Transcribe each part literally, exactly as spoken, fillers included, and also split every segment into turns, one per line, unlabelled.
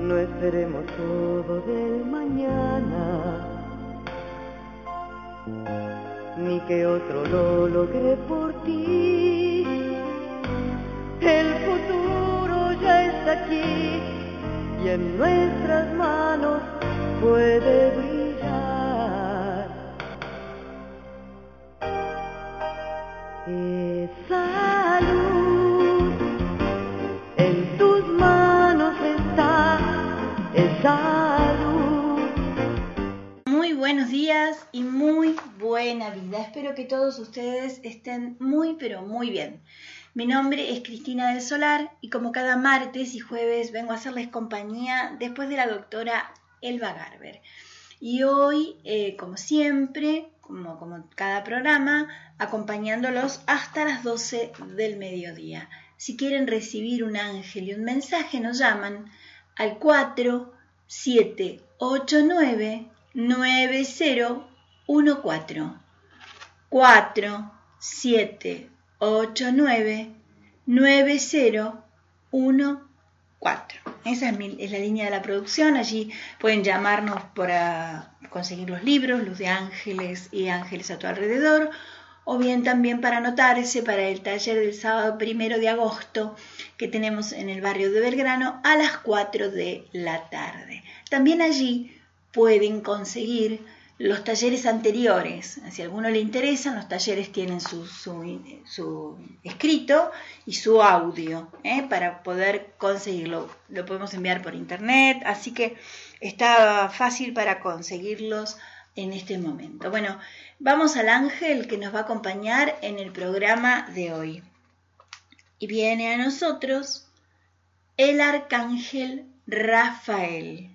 no esperemos todo del mañana, ni que otro lo logre por ti. El futuro ya está aquí y en nuestras manos puede brillar. Esa luz en tus manos está, esa luz.
Muy buenos días y muy buena vida. Espero que todos ustedes estén muy pero muy bien. Mi nombre es Cristina del Solar y como cada martes y jueves vengo a hacerles compañía después de la doctora Elba Garber. Y hoy, eh, como siempre, como, como cada programa, acompañándolos hasta las doce del mediodía. Si quieren recibir un ángel y un mensaje, nos llaman al cuatro siete ocho nueve nueve cero uno cuatro. cuatro siete ocho nueve nueve cero uno cuatro. Esa es, mi, es la línea de la producción. Allí pueden llamarnos para conseguir los libros, Luz de Ángeles y Ángeles a tu alrededor, o bien también para anotarse para el taller del sábado primero de agosto que tenemos en el barrio de Belgrano a las cuatro de la tarde. También allí pueden conseguir los talleres anteriores. Si a alguno le interesan, los talleres tienen su, su, su escrito y su audio, ¿eh? Para poder conseguirlo. Lo podemos enviar por internet, así que está fácil para conseguirlos en este momento. Bueno, vamos al ángel que nos va a acompañar en el programa de hoy. Y viene a nosotros el arcángel Rafael.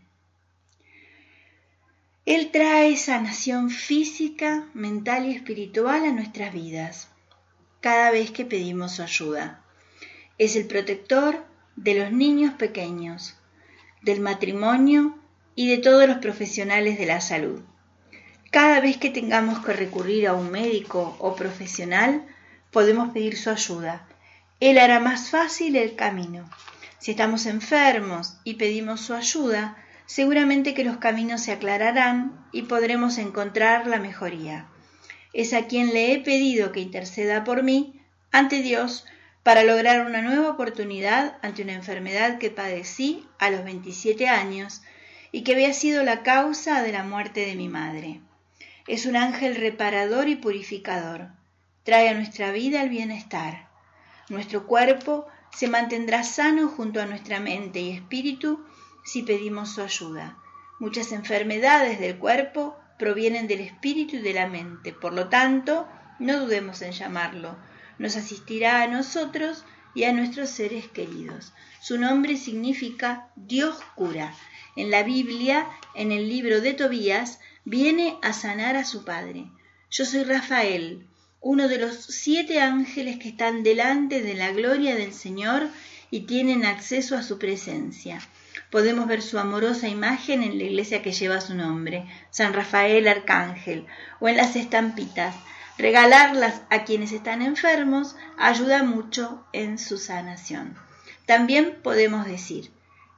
Él trae sanación física, mental y espiritual a nuestras vidas, cada vez que pedimos su ayuda. Es el protector de los niños pequeños, del matrimonio y de todos los profesionales de la salud. Cada vez que tengamos que recurrir a un médico o profesional, podemos pedir su ayuda. Él hará más fácil el camino. Si estamos enfermos y pedimos su ayuda, seguramente que los caminos se aclararán y podremos encontrar la mejoría. Es a quien le he pedido que interceda por mí ante Dios para lograr una nueva oportunidad ante una enfermedad que padecí a los veintisiete años y que había sido la causa de la muerte de mi madre. Es un ángel reparador y purificador. Trae a nuestra vida el bienestar. Nuestro cuerpo se mantendrá sano junto a nuestra mente y espíritu si pedimos su ayuda. Muchas enfermedades del cuerpo provienen del espíritu y de la mente, por lo tanto, no dudemos en llamarlo. Nos asistirá a nosotros y a nuestros seres queridos. Su nombre significa Dios cura. En la Biblia, en el libro de Tobías, viene a sanar a su padre. Yo soy Rafael, uno de los siete ángeles que están delante de la gloria del Señor y tienen acceso a su presencia. Podemos ver su amorosa imagen en la iglesia que lleva su nombre, San Rafael Arcángel, o en las estampitas. Regalarlas a quienes están enfermos ayuda mucho en su sanación. También podemos decir,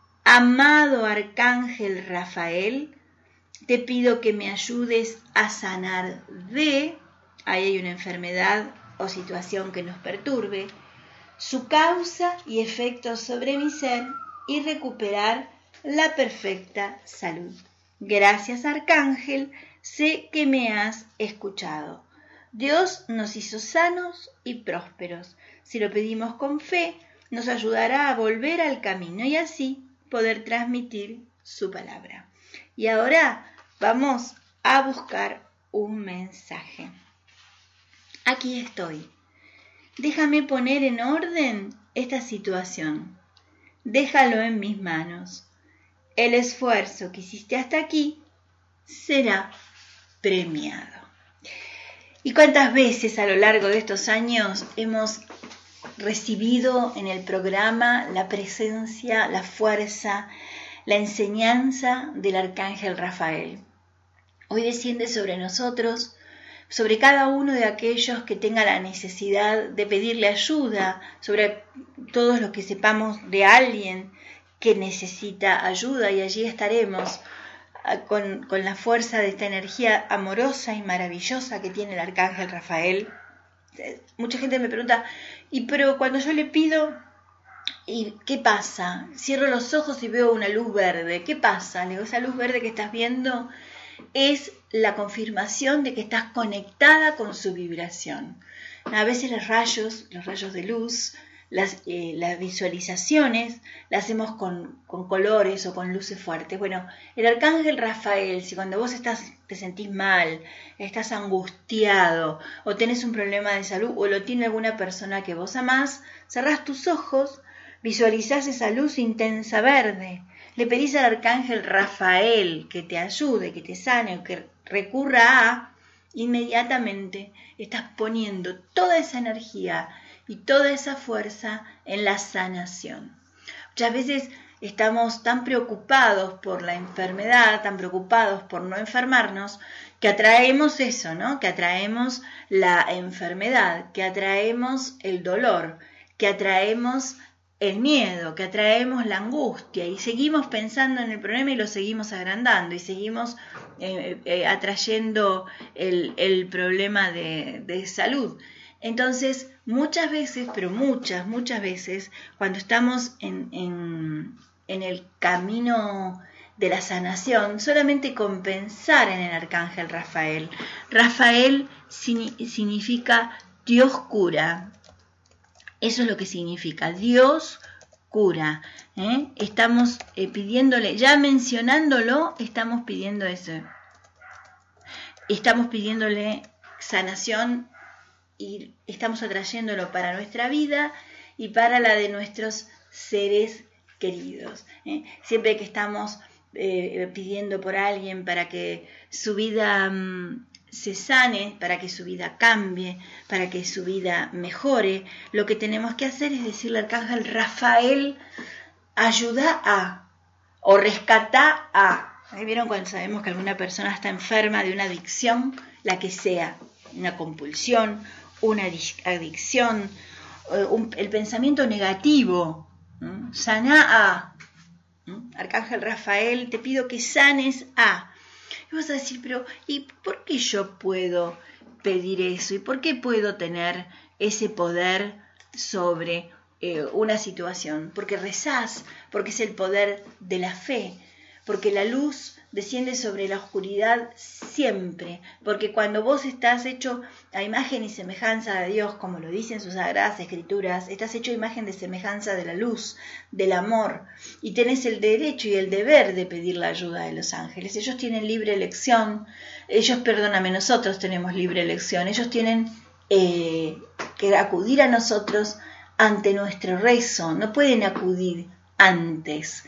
amado Arcángel Rafael, te pido que me ayudes a sanar de, ahí hay una enfermedad o situación que nos perturbe, su causa y efecto sobre mi ser y recuperar la perfecta salud. Gracias, Arcángel, sé que me has escuchado. Dios nos hizo sanos y prósperos. Si lo pedimos con fe, nos ayudará a volver al camino y así poder transmitir su palabra. Y ahora vamos a buscar un mensaje. Aquí estoy. Déjame poner en orden esta situación. Déjalo en mis manos. El esfuerzo que hiciste hasta aquí será premiado. ¿Y cuántas veces a lo largo de estos años hemos recibido en el programa la presencia, la fuerza, la enseñanza del Arcángel Rafael? Hoy desciende sobre nosotros, sobre cada uno de aquellos que tenga la necesidad de pedirle ayuda, sobre todos los que sepamos de alguien que necesita ayuda, y allí estaremos con, con la fuerza de esta energía amorosa y maravillosa que tiene el Arcángel Rafael. Mucha gente me pregunta, ¿y pero cuando yo le pido, ¿y qué pasa? Cierro los ojos y veo una luz verde. ¿Qué pasa? Le digo, esa luz verde que estás viendo es la confirmación de que estás conectada con su vibración. A veces los rayos, los rayos de luz, las, eh, las visualizaciones, las hacemos con, con colores o con luces fuertes. Bueno, el Arcángel Rafael, si cuando vos estás, te sentís mal, estás angustiado, o tenés un problema de salud, o lo tiene alguna persona que vos amás, cerrás tus ojos, visualizás esa luz intensa verde, le pedís al Arcángel Rafael que te ayude, que te sane, o que recurra a, inmediatamente estás poniendo toda esa energía y toda esa fuerza en la sanación. Muchas veces estamos tan preocupados por la enfermedad, tan preocupados por no enfermarnos, que atraemos eso, ¿no? Que atraemos la enfermedad, que atraemos el dolor, que atraemos el miedo, que atraemos la angustia, y seguimos pensando en el problema y lo seguimos agrandando, y seguimos eh, eh, atrayendo el, el problema de, de salud. Entonces, muchas veces, pero muchas, muchas veces, cuando estamos en, en, en el camino de la sanación, solamente con pensar en el Arcángel Rafael. Rafael significa Dios cura. Eso es lo que significa, Dios cura. ¿eh? Estamos eh, pidiéndole, ya mencionándolo, estamos pidiendo eso. Estamos pidiéndole sanación y estamos atrayéndolo para nuestra vida y para la de nuestros seres queridos. ¿eh? Siempre que estamos eh, pidiendo por alguien para que su vida mmm, se sane, para que su vida cambie, para que su vida mejore, lo que tenemos que hacer es decirle al Arcángel Rafael, ayuda a, o rescata a. ¿Vieron cuando sabemos que alguna persona está enferma de una adicción, la que sea, una compulsión, una adicción, un, el pensamiento negativo? ¿Mm? Sana a. ¿Mm? Arcángel Rafael, te pido que sanes a. Y vas a decir, pero ¿y por qué yo puedo pedir eso? ¿Y por qué puedo tener ese poder sobre eh, una situación? Porque rezás, porque es el poder de la fe, porque la luz desciende sobre la oscuridad siempre, porque cuando vos estás hecho a imagen y semejanza de Dios, como lo dicen sus sagradas escrituras, estás hecho a imagen de semejanza de la luz, del amor, y tenés el derecho y el deber de pedir la ayuda de los ángeles. Ellos tienen libre elección, ellos, perdóname, nosotros tenemos libre elección, ellos tienen eh, que acudir a nosotros ante nuestro rezo, no pueden acudir antes.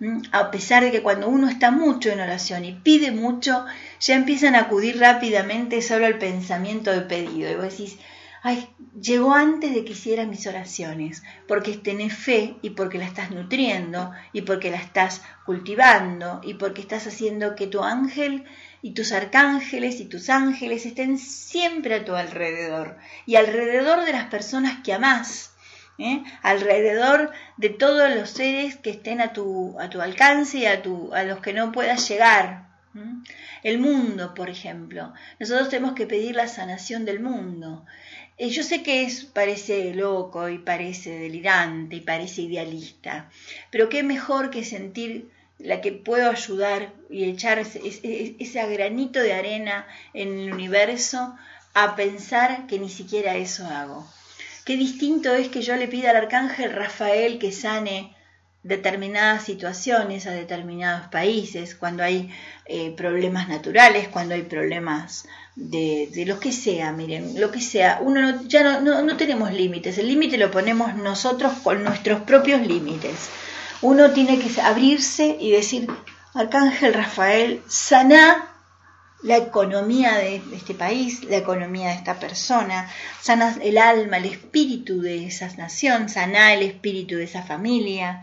A pesar de que cuando uno está mucho en oración y pide mucho, ya empiezan a acudir rápidamente solo al pensamiento de pedido. Y vos decís, ay, llegó antes de que hiciera mis oraciones, porque tenés fe y porque la estás nutriendo y porque la estás cultivando y porque estás haciendo que tu ángel y tus arcángeles y tus ángeles estén siempre a tu alrededor y alrededor de las personas que amás. ¿Eh? Alrededor de todos los seres que estén a tu, a tu alcance y a, tu, a los que no puedas llegar. ¿Mm? El mundo, por ejemplo. Nosotros tenemos que pedir la sanación del mundo. Eh, yo sé que es, parece loco y parece delirante y parece idealista, pero qué mejor que sentir la que puedo ayudar y echar ese, ese, ese granito de arena en el universo a pensar que ni siquiera eso hago. Qué distinto es que yo le pida al Arcángel Rafael que sane determinadas situaciones a determinados países, cuando hay eh, problemas naturales, cuando hay problemas de, de lo que sea, miren, lo que sea. Uno no, ya no, no, no tenemos límites, el límite lo ponemos nosotros con nuestros propios límites. Uno tiene que abrirse y decir, Arcángel Rafael, saná la economía de este país, la economía de esta persona, sana el alma, el espíritu de esa nación, sana el espíritu de esa familia,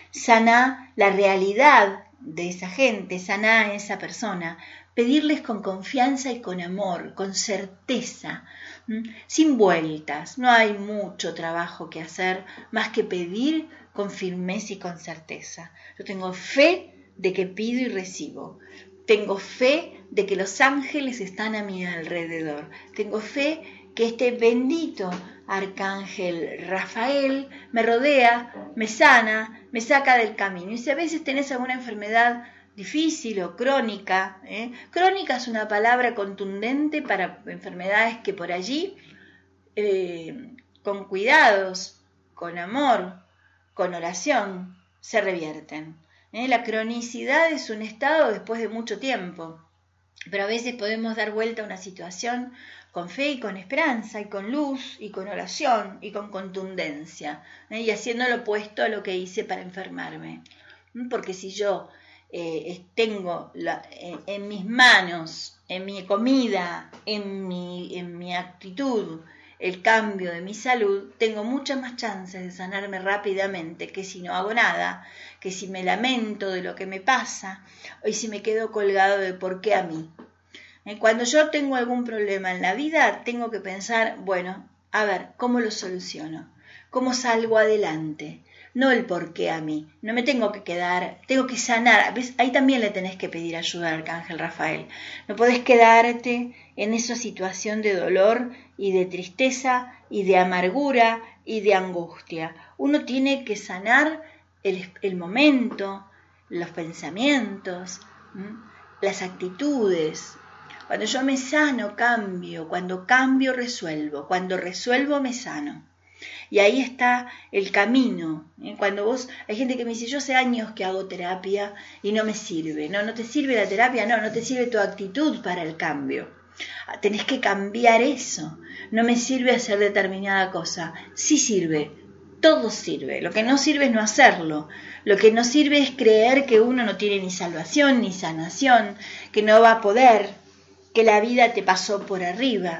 sana la realidad de esa gente, sana a esa persona. Pedirles con confianza y con amor, con certeza, sin vueltas. No hay mucho trabajo que hacer más que pedir con firmeza y con certeza. Yo tengo fe de que pido y recibo. Tengo fe de que los ángeles están a mi alrededor. Tengo fe que este bendito arcángel Rafael me rodea, me sana, me saca del camino. Y si a veces tenés alguna enfermedad difícil o crónica, ¿eh? Crónica es una palabra contundente para enfermedades que por allí, eh, con cuidados, con amor, con oración, se revierten. ¿eh? La cronicidad es un estado después de mucho tiempo, pero a veces podemos dar vuelta a una situación con fe y con esperanza, y con luz, y con oración, y con contundencia, ¿eh? y haciendo lo opuesto a lo que hice para enfermarme. Porque si yo eh, tengo la, en, en mis manos, en mi comida, en mi, en mi actitud, el cambio de mi salud, tengo muchas más chances de sanarme rápidamente que si no hago nada, que si me lamento de lo que me pasa, o si me quedo colgado de por qué a mí. Cuando yo tengo algún problema en la vida, tengo que pensar, bueno, a ver, ¿cómo lo soluciono? ¿Cómo salgo adelante? No el por qué a mí. No me tengo que quedar, tengo que sanar. ¿Ves? Ahí también le tenés que pedir ayuda al arcángel Rafael. No podés quedarte en esa situación de dolor y de tristeza y de amargura y de angustia. Uno tiene que sanar el, el momento, los pensamientos, ¿m? las actitudes. Cuando yo me sano, cambio. Cuando cambio, resuelvo. Cuando resuelvo, me sano. Y ahí está el camino. ¿eh? Cuando vos, hay gente que me dice, yo hace años que hago terapia y no me sirve. No, no te sirve la terapia, no, no te sirve tu actitud para el cambio. Tenés que cambiar eso. No me sirve hacer determinada cosa. Sí sirve. Todo sirve. Lo que no sirve es no hacerlo. Lo que no sirve es creer que uno no tiene ni salvación ni sanación, que no va a poder, que la vida te pasó por arriba.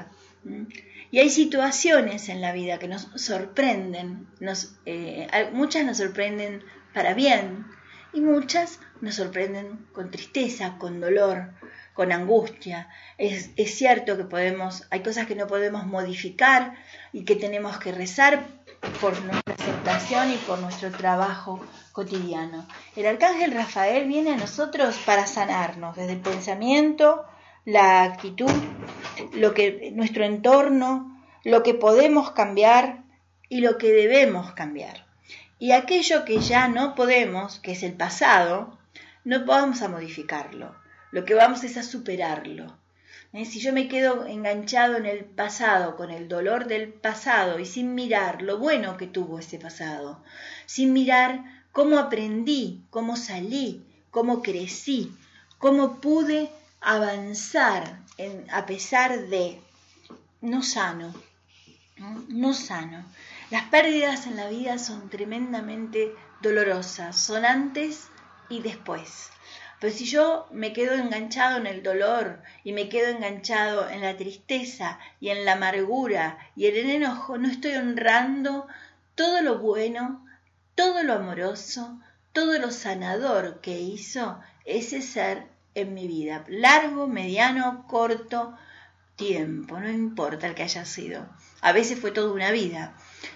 Y hay situaciones en la vida que nos sorprenden, nos, eh, muchas nos sorprenden para bien y muchas nos sorprenden con tristeza, con dolor, con angustia. Es, es cierto que podemos, hay cosas que no podemos modificar y que tenemos que rezar por nuestra aceptación y por nuestro trabajo cotidiano. El arcángel Rafael viene a nosotros para sanarnos desde el pensamiento, la actitud, lo que nuestro entorno, lo que podemos cambiar y lo que debemos cambiar. Y aquello que ya no podemos, que es el pasado, no vamos a modificarlo. Lo que vamos es a superarlo. ¿Eh? Si yo me quedo enganchado en el pasado, con el dolor del pasado y sin mirar lo bueno que tuvo ese pasado, sin mirar cómo aprendí, cómo salí, cómo crecí, cómo pude avanzar en, a pesar de no sano, no, no sano. Las pérdidas en la vida son tremendamente dolorosas, son antes y después. Pero si yo me quedo enganchado en el dolor y me quedo enganchado en la tristeza y en la amargura y en el enojo, no estoy honrando todo lo bueno, todo lo amoroso, todo lo sanador que hizo ese ser en mi vida. Largo, mediano, corto tiempo, no importa el que haya sido. A veces fue toda una vida.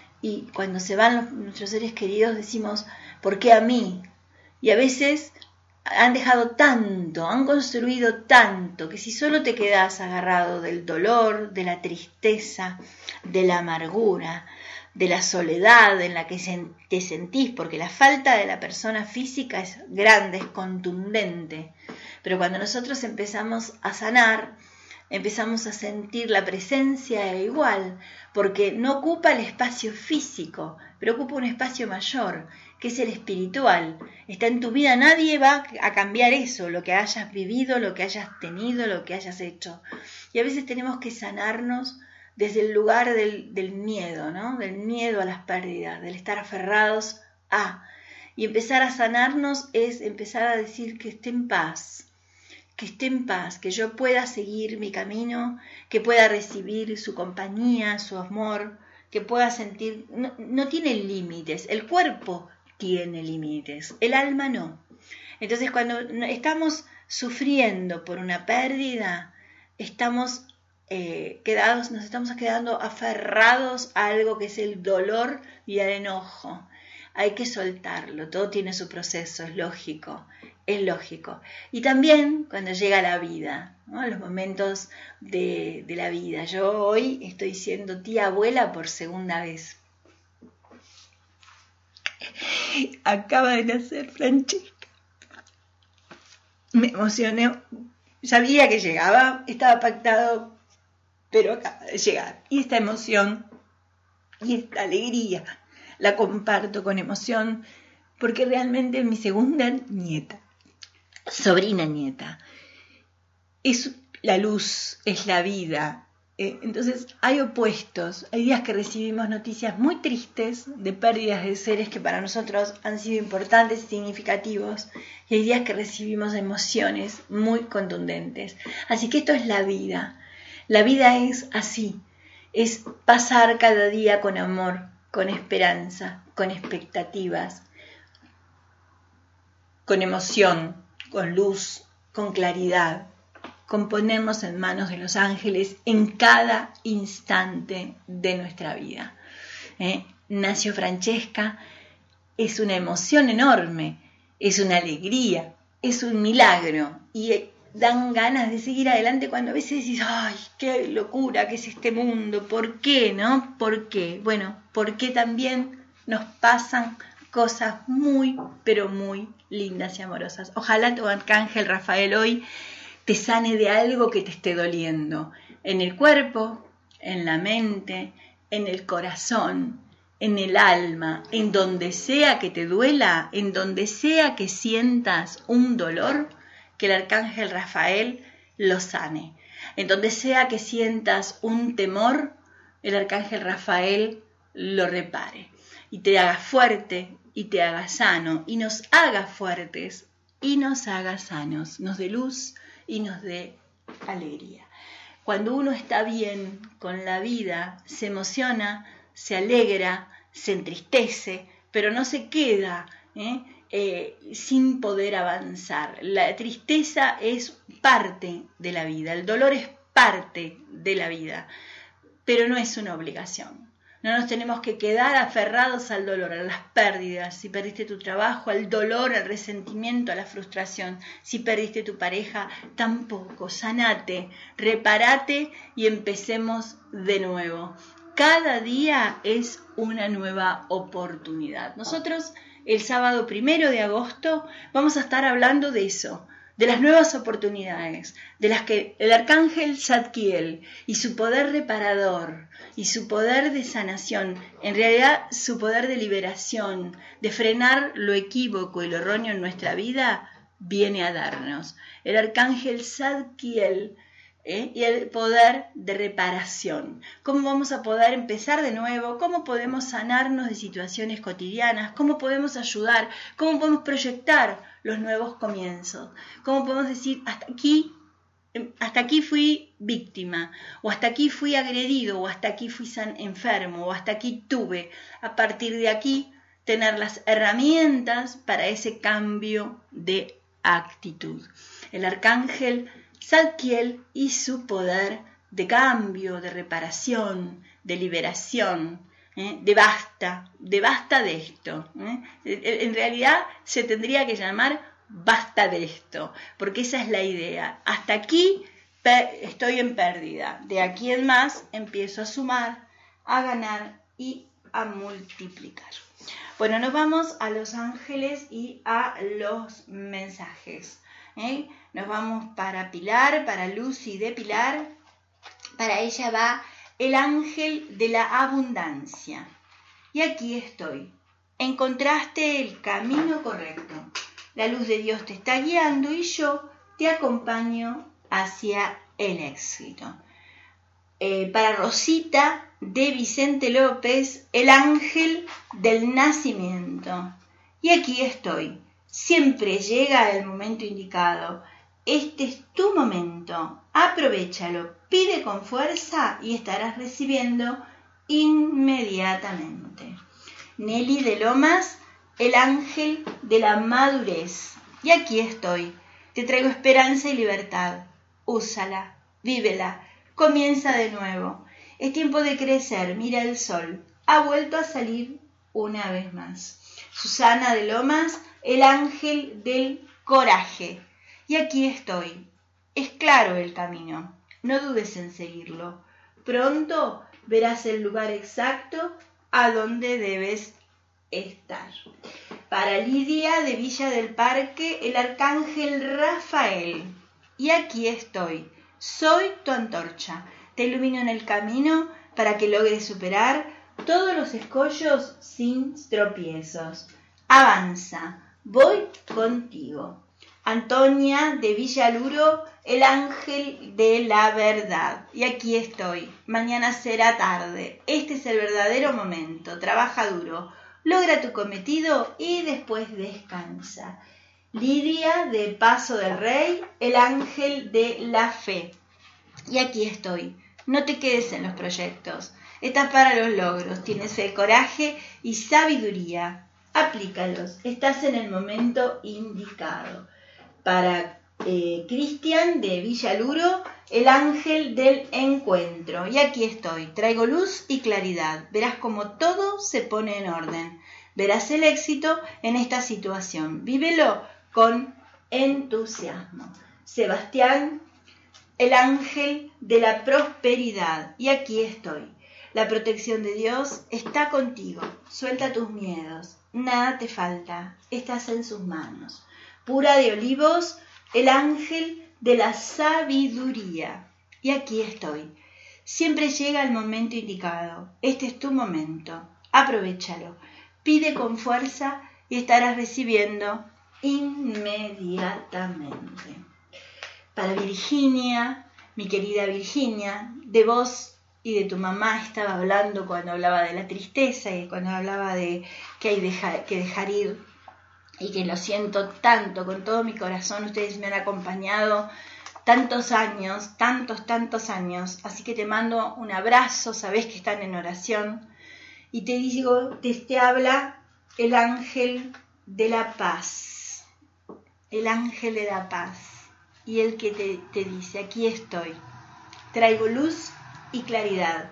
Y cuando se van los, nuestros seres queridos decimos, ¿por qué a mí? Y a veces han dejado tanto, han construido tanto, que si solo te quedas agarrado del dolor, de la tristeza, de la amargura, de la soledad en la que te sentís, porque la falta de la persona física es grande, es contundente. Pero cuando nosotros empezamos a sanar, empezamos a sentir la presencia igual, porque no ocupa el espacio físico, pero ocupa un espacio mayor, que es el espiritual. Está en tu vida, nadie va a cambiar eso, lo que hayas vivido, lo que hayas tenido, lo que hayas hecho. Y a veces tenemos que sanarnos desde el lugar del, del miedo, ¿no? Del miedo a las pérdidas, del estar aferrados a. Y empezar a sanarnos es empezar a decir que esté en paz, que esté en paz, que yo pueda seguir mi camino, que pueda recibir su compañía, su amor, que pueda sentir, no, no tiene límites, el cuerpo tiene límites, el alma no. Entonces cuando estamos sufriendo por una pérdida, estamos eh, quedados, nos estamos quedando aferrados a algo que es el dolor y el enojo. Hay que soltarlo, todo tiene su proceso, es lógico, es lógico. Y también cuando llega la vida, ¿no? Los momentos de, de la vida. Yo hoy estoy siendo tía abuela por segunda vez. Acaba de nacer Francesca. Me emocioné, sabía que llegaba, estaba pactado, pero acaba de llegar. Y esta emoción y esta alegría la comparto con emoción porque realmente es mi segunda nieta, sobrina nieta. Es la luz, es la vida. Eh, entonces hay opuestos. Hay días que recibimos noticias muy tristes de pérdidas de seres que para nosotros han sido importantes y significativos. Y hay días que recibimos emociones muy contundentes. Así que esto es la vida. La vida es así. Es pasar cada día con amor, con esperanza, con expectativas, con emoción, con luz, con claridad, con ponernos en manos de los ángeles en cada instante de nuestra vida. ¿Eh? Nació Francesca, es una emoción enorme, es una alegría, es un milagro y dan ganas de seguir adelante cuando a veces decís, ¡ay, qué locura que es este mundo! ¿Por qué, no? ¿Por qué? Bueno, porque también nos pasan cosas muy, pero muy lindas y amorosas. Ojalá tu arcángel Rafael hoy te sane de algo que te esté doliendo, en el cuerpo, en la mente, en el corazón, en el alma, en donde sea que te duela, en donde sea que sientas un dolor, que el arcángel Rafael lo sane. En donde sea que sientas un temor, el arcángel Rafael lo repare y te haga fuerte y te haga sano y nos haga fuertes y nos haga sanos, nos dé luz y nos dé alegría. Cuando uno está bien con la vida, se emociona, se alegra, se entristece, pero no se queda ¿eh? Eh, sin poder avanzar. La tristeza es parte de la vida, el dolor es parte de la vida, pero no es una obligación. No nos tenemos que quedar aferrados al dolor, a las pérdidas. Si perdiste tu trabajo, al dolor, al resentimiento, a la frustración. Si perdiste tu pareja, tampoco. Sanate, repárate y empecemos de nuevo. Cada día es una nueva oportunidad. Nosotros el sábado primero de agosto vamos a estar hablando de eso, de las nuevas oportunidades, de las que el arcángel Zadkiel y su poder reparador y su poder de sanación, en realidad su poder de liberación, de frenar lo equívoco y lo erróneo en nuestra vida, viene a darnos. El arcángel Zadkiel ¿eh? y el poder de reparación. ¿Cómo vamos a poder empezar de nuevo? ¿Cómo podemos sanarnos de situaciones cotidianas? ¿Cómo podemos ayudar? ¿Cómo podemos proyectar los nuevos comienzos? ¿Cómo podemos decir, hasta aquí, hasta aquí fui víctima, o hasta aquí fui agredido, o hasta aquí fui san enfermo, o hasta aquí tuve? A partir de aquí, tener las herramientas para ese cambio de actitud. El arcángel Zadkiel y su poder de cambio, de reparación, de liberación, ¿eh? de basta, de basta de esto. ¿eh? En realidad se tendría que llamar basta de esto, porque esa es la idea. Hasta aquí estoy en pérdida, de aquí en más empiezo a sumar, a ganar y a multiplicar. Bueno, nos vamos a los ángeles y a los mensajes. ¿Eh? Nos vamos para Pilar, para Lucy de Pilar. Para ella va el ángel de la abundancia. Y aquí estoy. Encontraste el camino correcto. La luz de Dios te está guiando y yo te acompaño hacia el éxito. Eh, para Rosita de Vicente López, el ángel del nacimiento. Y aquí estoy. Siempre llega el momento indicado. Este es tu momento. Aprovéchalo, pide con fuerza y estarás recibiendo inmediatamente. Nelly de Lomas, el ángel de la madurez. Y aquí estoy. Te traigo esperanza y libertad. Úsala, vívela, Comienza de nuevo. Es tiempo de crecer. Mira el sol. Ha vuelto a salir una vez más. Susana de Lomas, el ángel del coraje. Y aquí estoy. Es claro el camino. No dudes en seguirlo. Pronto verás el lugar exacto a donde debes estar. Para Lidia de Villa del Parque, el arcángel Rafael. Y aquí estoy. Soy tu antorcha. Te ilumino en el camino para que logres superar todos los escollos sin tropiezos. Avanza. Voy contigo. Antonia de Villaluro, el ángel de la verdad. Y aquí estoy. Mañana será tarde. Este es el verdadero momento. Trabaja duro. Logra tu cometido y después descansa. Lidia de Paso del Rey, el ángel de la fe. Y aquí estoy. No te quedes en los proyectos. Estás para los logros. Tienes fe, coraje y sabiduría. Aplícalos. Estás en el momento indicado. Para eh, Cristian de Villaluro, el ángel del encuentro. Y aquí estoy. Traigo luz y claridad. Verás cómo todo se pone en orden. Verás el éxito en esta situación. Vívelo con entusiasmo. Sebastián, el ángel de la prosperidad. Y aquí estoy. La protección de Dios está contigo. Suelta tus miedos. Nada te falta. Estás en sus manos. Pura de Olivos, el ángel de la sabiduría. Y aquí estoy. Siempre llega el momento indicado. Este es tu momento. Aprovéchalo. Pide con fuerza y estarás recibiendo inmediatamente. Para Virginia, mi querida Virginia, de vos y de tu mamá estaba hablando cuando hablaba de la tristeza y cuando hablaba de que hay dejar, que dejar ir. Y que lo siento tanto, con todo mi corazón. Ustedes me han acompañado tantos años, tantos, tantos años. Así que te mando un abrazo, sabés que están en oración. Y te digo, te, te habla el ángel de la paz. El ángel de la paz. Y el que te, te dice, aquí estoy. Traigo luz y claridad.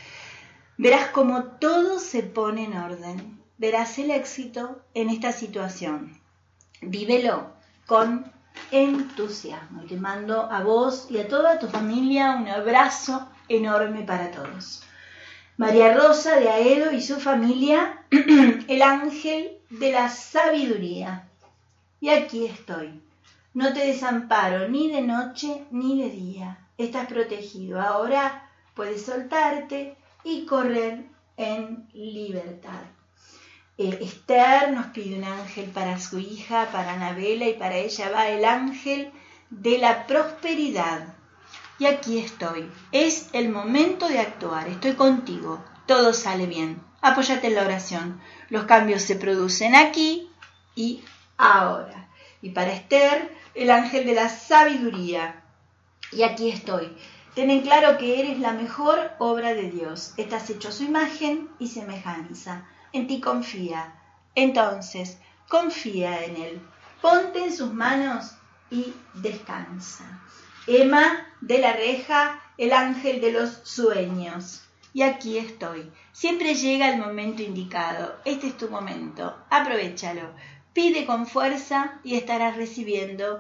Verás cómo todo se pone en orden. Verás el éxito en esta situación. Vívelo con entusiasmo. Y te mando a vos y a toda tu familia un abrazo enorme para todos. María Rosa de Aedo y su familia, el ángel de la sabiduría. Y aquí estoy. No te desamparo ni de noche ni de día. Estás protegido. Ahora puedes soltarte y correr en libertad. Eh, Esther nos pide un ángel para su hija, para Anabela, y para ella va el ángel de la prosperidad. Y aquí estoy. Es el momento de actuar. Estoy contigo. Todo sale bien. Apóyate en la oración. Los cambios se producen aquí y ahora. Y para Esther, el ángel de la sabiduría. Y aquí estoy. Ten en claro que eres la mejor obra de Dios. Estás hecho a su imagen y semejanza. En ti confía. Entonces, confía en Él. Ponte en sus manos y descansa. Emma de la Reja, el ángel de los sueños. Y aquí estoy. Siempre llega el momento indicado. Este es tu momento. Aprovéchalo. Pide con fuerza y estarás recibiendo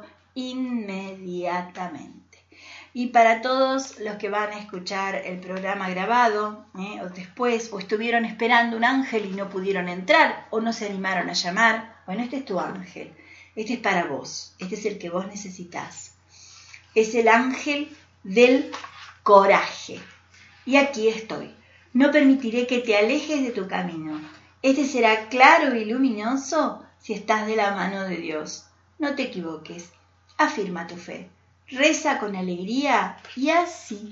inmediatamente. Y para todos los que van a escuchar el programa grabado, ¿eh? o después, o estuvieron esperando un ángel y no pudieron entrar, o no se animaron a llamar, bueno, este es tu ángel. Este es para vos. Este es el que vos necesitás. Es el ángel del coraje. Y aquí estoy. No permitiré que te alejes de tu camino. Este será claro y luminoso si estás de la mano de Dios. No te equivoques. Afirma tu fe. Reza con alegría y así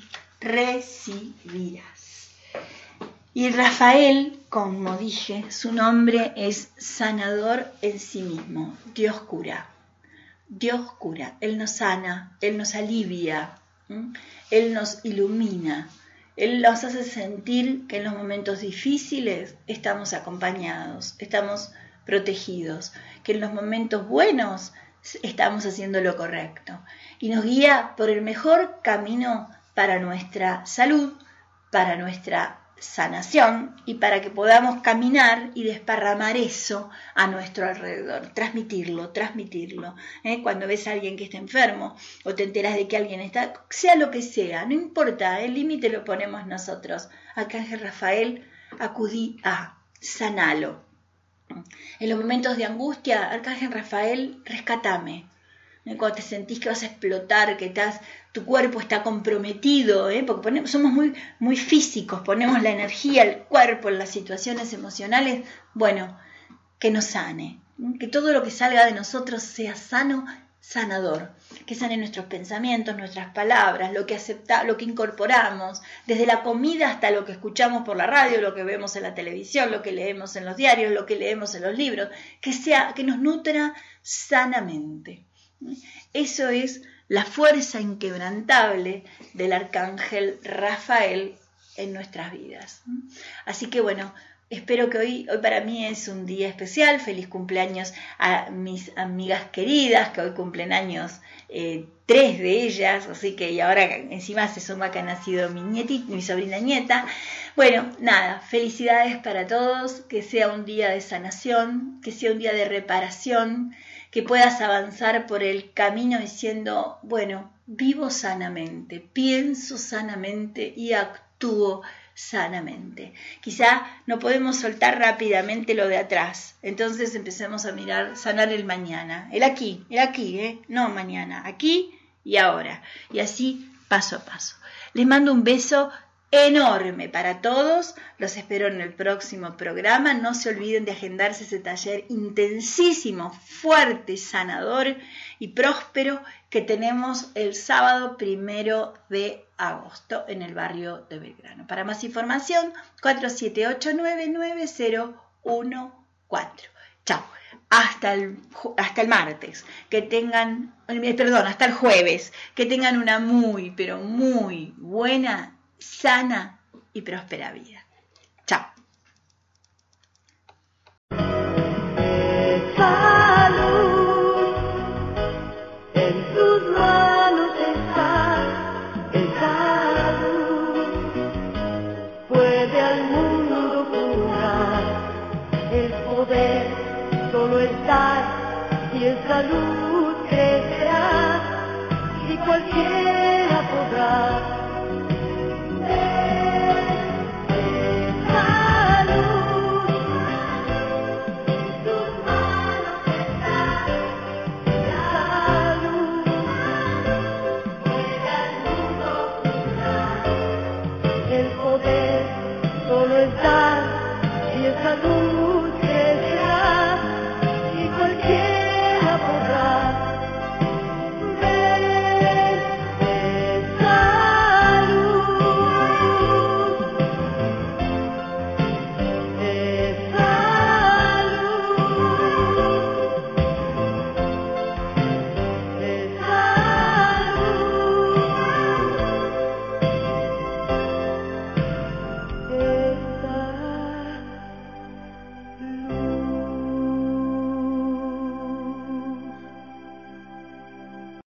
recibirás. Y Rafael, como dije, su nombre es sanador en sí mismo. Dios cura. Dios cura. Él nos sana, Él nos alivia, ¿sí? Él nos ilumina. Él nos hace sentir que en los momentos difíciles estamos acompañados, estamos protegidos, que en los momentos buenos estamos haciendo lo correcto. Y nos guía por el mejor camino para nuestra salud, para nuestra sanación y para que podamos caminar y desparramar eso a nuestro alrededor, transmitirlo, transmitirlo. ¿eh? Cuando ves a alguien que está enfermo o te enteras de que alguien está, sea lo que sea, no importa, el límite lo ponemos nosotros. Arcángel Rafael, acudí a, sanalo. En los momentos de angustia, Arcángel Rafael, rescátame. Cuando te sentís que vas a explotar, que estás, tu cuerpo está comprometido, ¿eh? porque ponemos, somos muy, muy físicos, ponemos la energía, el cuerpo en las situaciones emocionales, bueno, que nos sane, ¿eh? que todo lo que salga de nosotros sea sano, sanador, que sane nuestros pensamientos, nuestras palabras, lo que acepta, lo que incorporamos, desde la comida hasta lo que escuchamos por la radio, lo que vemos en la televisión, lo que leemos en los diarios, lo que leemos en los libros, que sea, que nos nutra sanamente. Eso es la fuerza inquebrantable del Arcángel Rafael en nuestras vidas. Así que bueno, espero que hoy, hoy para mí es un día especial. Feliz cumpleaños a mis amigas queridas, que hoy cumplen años, eh, tres de ellas, así que y ahora encima se suma que ha nacido mi nietita, mi sobrina nieta. Bueno, nada, felicidades para todos, que sea un día de sanación, que sea un día de reparación, que puedas avanzar por el camino diciendo, bueno, vivo sanamente, pienso sanamente y actúo sanamente. Quizá no podemos soltar rápidamente lo de atrás, entonces empecemos a mirar, sanar el mañana, el aquí, el aquí, ¿eh? no mañana, aquí y ahora, y así paso a paso. Les mando un beso enorme para todos, los espero en el próximo programa. No se olviden de agendarse ese taller intensísimo, fuerte, sanador y próspero que tenemos el sábado primero de agosto en el barrio de Belgrano. Para más información, cuatro siete ocho nueve nueve cero uno cuatro. Chao. Hasta el, hasta el martes, que tengan, perdón, hasta el jueves, que tengan una muy, pero muy buena, sana y próspera vida. Chao.
Salud, en tus manos está el salud. Puede al mundo curar, el poder solo está y en salud crecerá. Y cualquier